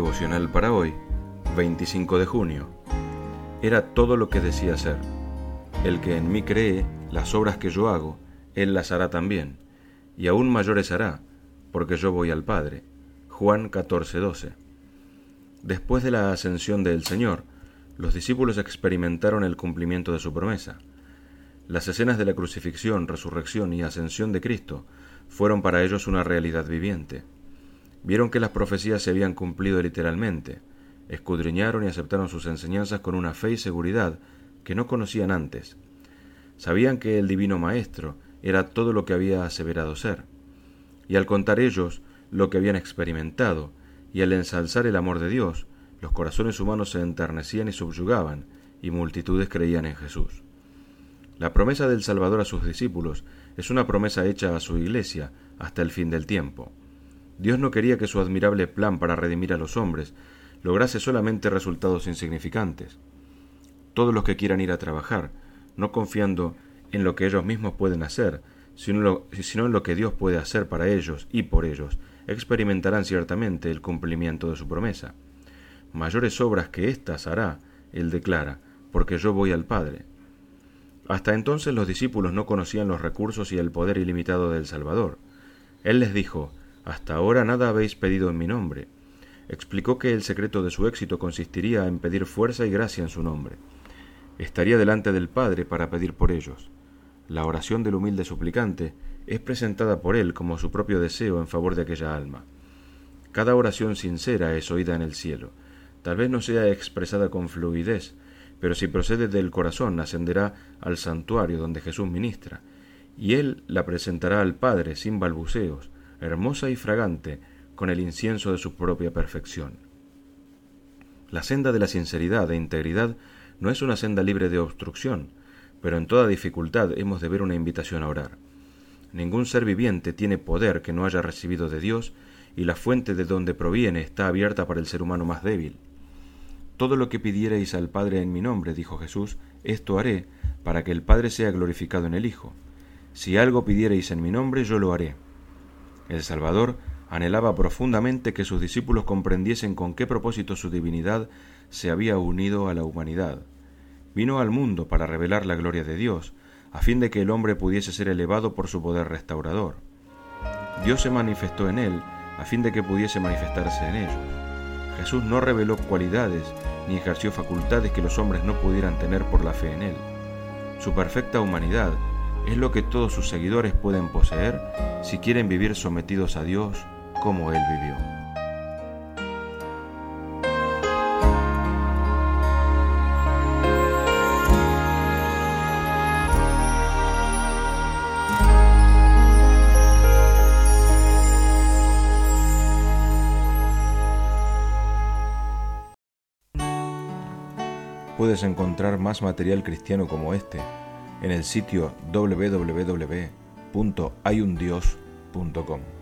devocional para hoy, 25 de junio. Era todo lo que decía ser. El que en mí cree, las obras que yo hago, él las hará también, y aún mayores hará, porque yo voy al Padre. Juan 14:12. Después de la ascensión del Señor, los discípulos experimentaron el cumplimiento de su promesa. Las escenas de la crucifixión, resurrección y ascensión de Cristo fueron para ellos una realidad viviente. Vieron que las profecías se habían cumplido literalmente, escudriñaron y aceptaron sus enseñanzas con una fe y seguridad que no conocían antes. Sabían que el Divino Maestro era todo lo que había aseverado ser. Y al contar ellos lo que habían experimentado, y al ensalzar el amor de Dios, los corazones humanos se enternecían y subyugaban, y multitudes creían en Jesús. La promesa del Salvador a sus discípulos es una promesa hecha a su Iglesia hasta el fin del tiempo. Dios no quería que su admirable plan para redimir a los hombres lograse solamente resultados insignificantes. Todos los que quieran ir a trabajar, no confiando en lo que ellos mismos pueden hacer, sino en lo que Dios puede hacer para ellos y por ellos, experimentarán ciertamente el cumplimiento de su promesa. Mayores obras que éstas hará, él declara, porque yo voy al Padre. Hasta entonces los discípulos no conocían los recursos y el poder ilimitado del Salvador. Él les dijo: «Hasta ahora nada habéis pedido en mi nombre». Explicó que el secreto de su éxito consistiría en pedir fuerza y gracia en su nombre. Estaría delante del Padre para pedir por ellos. La oración del humilde suplicante es presentada por él como su propio deseo en favor de aquella alma. Cada oración sincera es oída en el cielo. Tal vez no sea expresada con fluidez, pero si procede del corazón ascenderá al santuario donde Jesús ministra, y él la presentará al Padre sin balbuceos, hermosa y fragante, con el incienso de su propia perfección. La senda de la sinceridad e integridad no es una senda libre de obstrucción, pero en toda dificultad hemos de ver una invitación a orar. Ningún ser viviente tiene poder que no haya recibido de Dios, y la fuente de donde proviene está abierta para el ser humano más débil. Todo lo que pidiereis al Padre en mi nombre, dijo Jesús, esto haré, para que el Padre sea glorificado en el Hijo. Si algo pidiereis en mi nombre, yo lo haré. El Salvador anhelaba profundamente que sus discípulos comprendiesen con qué propósito su divinidad se había unido a la humanidad. Vino al mundo para revelar la gloria de Dios, a fin de que el hombre pudiese ser elevado por su poder restaurador. Dios se manifestó en él, a fin de que pudiese manifestarse en ellos. Jesús no reveló cualidades ni ejerció facultades que los hombres no pudieran tener por la fe en él. Su perfecta humanidad es lo que todos sus seguidores pueden poseer si quieren vivir sometidos a Dios como él vivió. Puedes encontrar más material cristiano como este en el sitio www.hayundios.com.